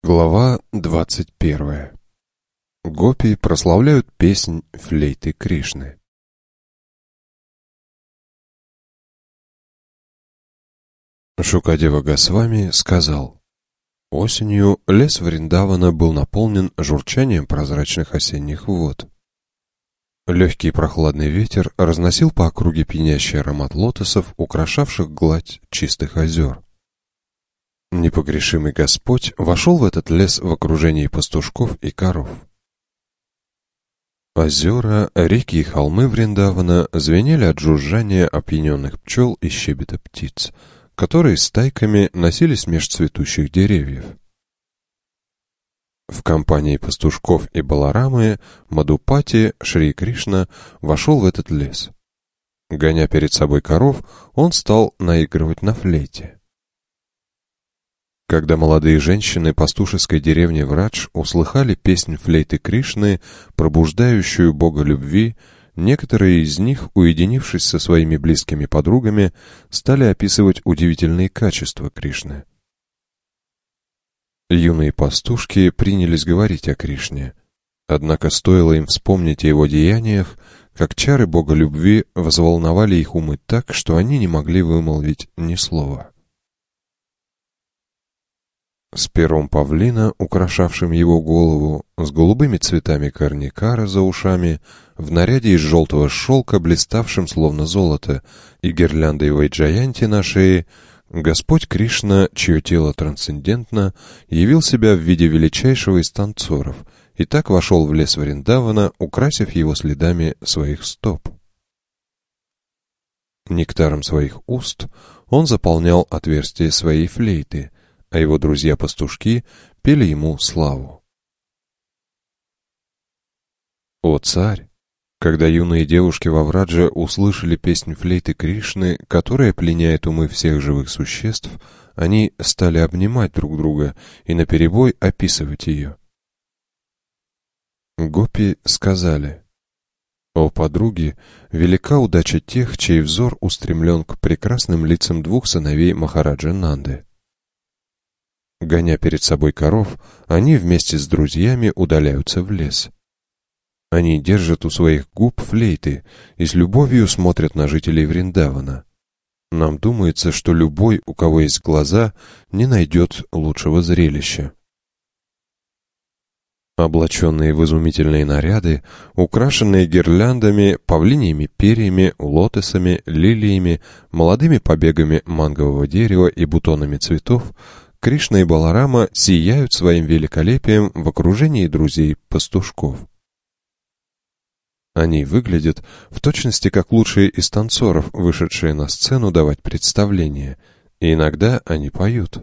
Глава 21. Гопи прославляют песнь флейты Кришны. Шукадева Госвами сказал: осенью лес Вриндавана был наполнен журчанием прозрачных осенних вод. Легкий прохладный ветер разносил по округе пьянящий аромат лотосов, украшавших гладь чистых озер. Непогрешимый Господь вошел в этот лес в окружении пастушков и коров. Озера, реки и холмы Вриндавана звенели от жужжания опьяненных пчел и щебета птиц, которые стайками носились меж цветущих деревьев. В компании пастушков и Баларамы Мадхупати Шри Кришна вошел в этот лес. Гоня перед собой коров, он стал наигрывать на флейте. Когда молодые женщины пастушеской деревни Врадж услыхали песнь флейты Кришны, пробуждающую Бога любви, некоторые из них, уединившись со своими близкими подругами, стали описывать удивительные качества Кришны. Юные пастушки принялись говорить о Кришне, однако стоило им вспомнить о его деяниях, как чары Бога любви взволновали их умы так, что они не могли вымолвить ни слова. С пером павлина, украшавшим его голову, с голубыми цветами карникара за ушами, в наряде из желтого шелка, блиставшим словно золото, и гирляндой Вайджаянти на шее, Господь Кришна, чье тело трансцендентно, явил себя в виде величайшего из танцоров, и так вошел в лес Вриндавана, украсив его следами своих стоп. Нектаром своих уст он заполнял отверстие своей флейты, а его друзья-пастушки пели ему славу. О царь! Когда юные девушки во Врадже услышали песнь флейты Кришны, которая пленяет умы всех живых существ, они стали обнимать друг друга и наперебой описывать ее. Гопи сказали: «О подруги, велика удача тех, чей взор устремлен к прекрасным лицам двух сыновей Махараджа Нанды». Гоня перед собой коров, они вместе с друзьями удаляются в лес. Они держат у своих губ флейты и с любовью смотрят на жителей Вриндавана. Нам думается, что любой, у кого есть глаза, не найдет лучшего зрелища. Облаченные в изумительные наряды, украшенные гирляндами, павлиньими перьями, лотосами, лилиями, молодыми побегами мангового дерева и бутонами цветов, Кришна и Баларама сияют своим великолепием в окружении друзей-пастушков. Они выглядят в точности как лучшие из танцоров, вышедшие на сцену давать представление, и иногда они поют.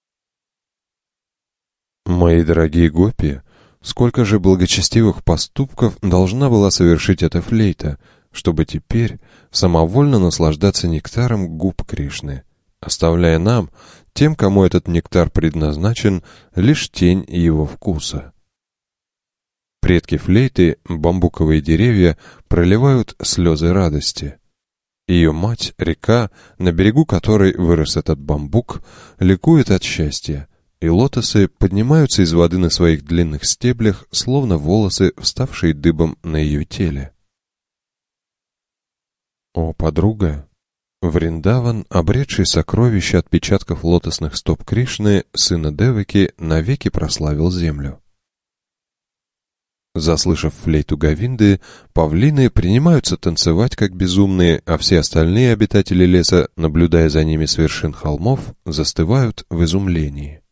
Мои дорогие гопи, сколько же благочестивых поступков должна была совершить эта флейта, чтобы теперь самовольно наслаждаться нектаром губ Кришны, оставляя нам, тем, кому этот нектар предназначен, лишь тень его вкуса. Предки флейты, бамбуковые деревья, проливают слезы радости. Ее мать, река, на берегу которой вырос этот бамбук, ликует от счастья, и лотосы поднимаются из воды на своих длинных стеблях, словно волосы, вставшие дыбом на ее теле. О, подруга! Вриндаван, обретший сокровища отпечатков лотосных стоп Кришны, сына Деваки, навеки прославил землю. Заслышав флейту Говинды, павлины принимаются танцевать как безумные, а все остальные обитатели леса, наблюдая за ними с вершин холмов, застывают в изумлении.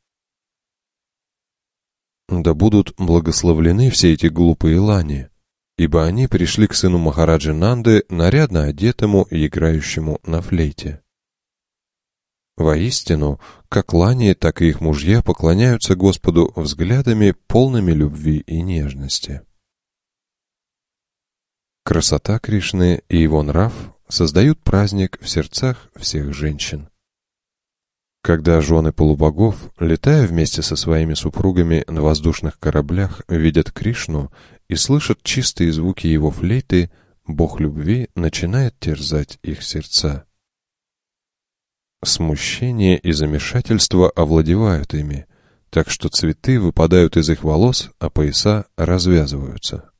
Да будут благословлены все эти глупые лани, ибо они пришли к сыну Махараджи Нанды, нарядно одетому и играющему на флейте. Воистину, как лани, так и их мужья поклоняются Господу взглядами, полными любви и нежности. Красота Кришны и его нрав создают праздник в сердцах всех женщин. Когда жены полубогов, летая вместе со своими супругами на воздушных кораблях, видят Кришну и слышат чистые звуки его флейты, Бог любви начинает терзать их сердца. Смущение и замешательство овладевают ими, так что цветы выпадают из их волос, а пояса развязываются.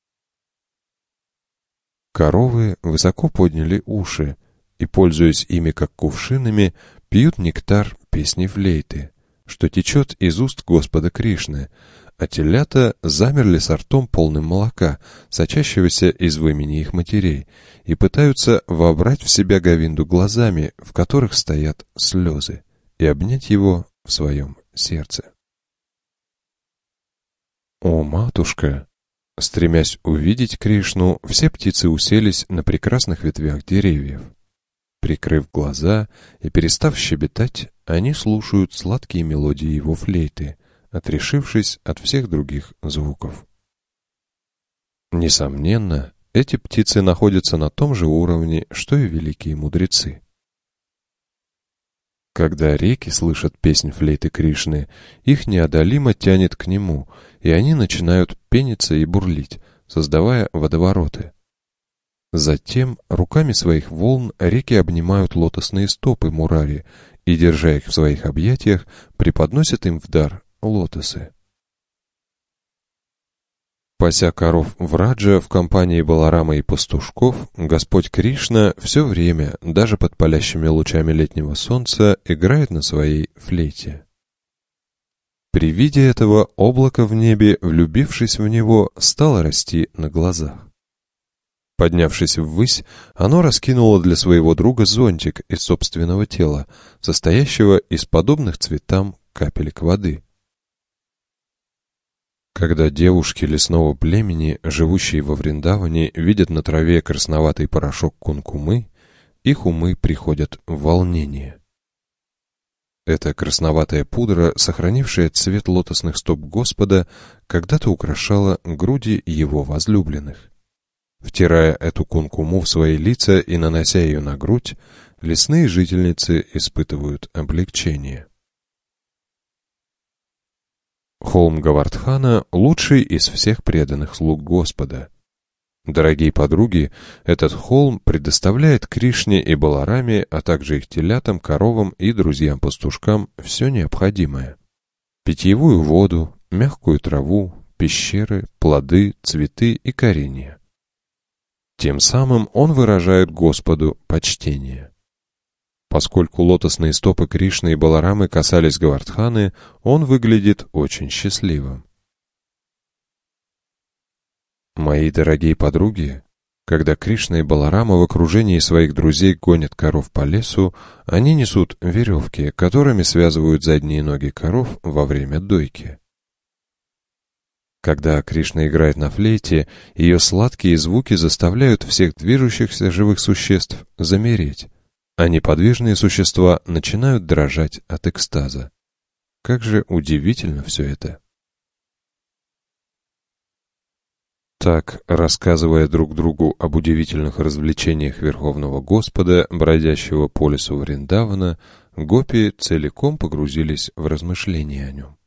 Коровы высоко подняли уши и, пользуясь ими как кувшинами, пьют нектар песни флейты, что течет из уст Господа Кришны, а телята замерли с ртом полным молока, сочащегося из вымени их матерей, и пытаются вобрать в себя Говинду глазами, в которых стоят слезы, и обнять его в своем сердце. О, матушка! Стремясь увидеть Кришну, все птицы уселись на прекрасных ветвях деревьев. Прикрыв глаза и перестав щебетать, они слушают сладкие мелодии его флейты, отрешившись от всех других звуков. Несомненно, эти птицы находятся на том же уровне, что и великие мудрецы. Когда реки слышат песнь флейты Кришны, их неодолимо тянет к нему, и они начинают пениться и бурлить, создавая водовороты. Затем руками своих волн реки обнимают лотосные стопы Мурари и, держа их в своих объятиях, преподносят им в дар лотосы. Пася коров в Раджа в компании Баларама и пастушков, Господь Кришна все время, даже под палящими лучами летнего солнца, играет на своей флейте. При виде этого облако в небе, влюбившись в него, стало расти на глазах. Поднявшись ввысь, оно раскинуло для своего друга зонтик из собственного тела, состоящего из подобных цветам капелек воды. Когда девушки лесного племени, живущие во Вриндаване, видят на траве красноватый порошок кункумы, их умы приходят в волнение. Эта красноватая пудра, сохранившая цвет лотосных стоп Господа, когда-то украшала груди его возлюбленных. Втирая эту кункуму в свои лица и нанося ее на грудь, лесные жительницы испытывают облегчение. Холм Говардхана – лучший из всех преданных слуг Господа. Дорогие подруги, этот холм предоставляет Кришне и Балараме, а также их телятам, коровам и друзьям-пастушкам все необходимое. Питьевую воду, мягкую траву, пещеры, плоды, цветы и коренья. Тем самым он выражает Господу почтение. Поскольку лотосные стопы Кришны и Баларамы касались Говардханы, он выглядит очень счастливым. Мои дорогие подруги, когда Кришна и Баларама в окружении своих друзей гонят коров по лесу, они несут веревки, которыми связывают задние ноги коров во время дойки. Когда Кришна играет на флейте, ее сладкие звуки заставляют всех движущихся живых существ замереть, а неподвижные существа начинают дрожать от экстаза. Как же удивительно все это! Так, рассказывая друг другу об удивительных развлечениях Верховного Господа, бродящего по лесу Вриндавана, гопи целиком погрузились в размышления о нем.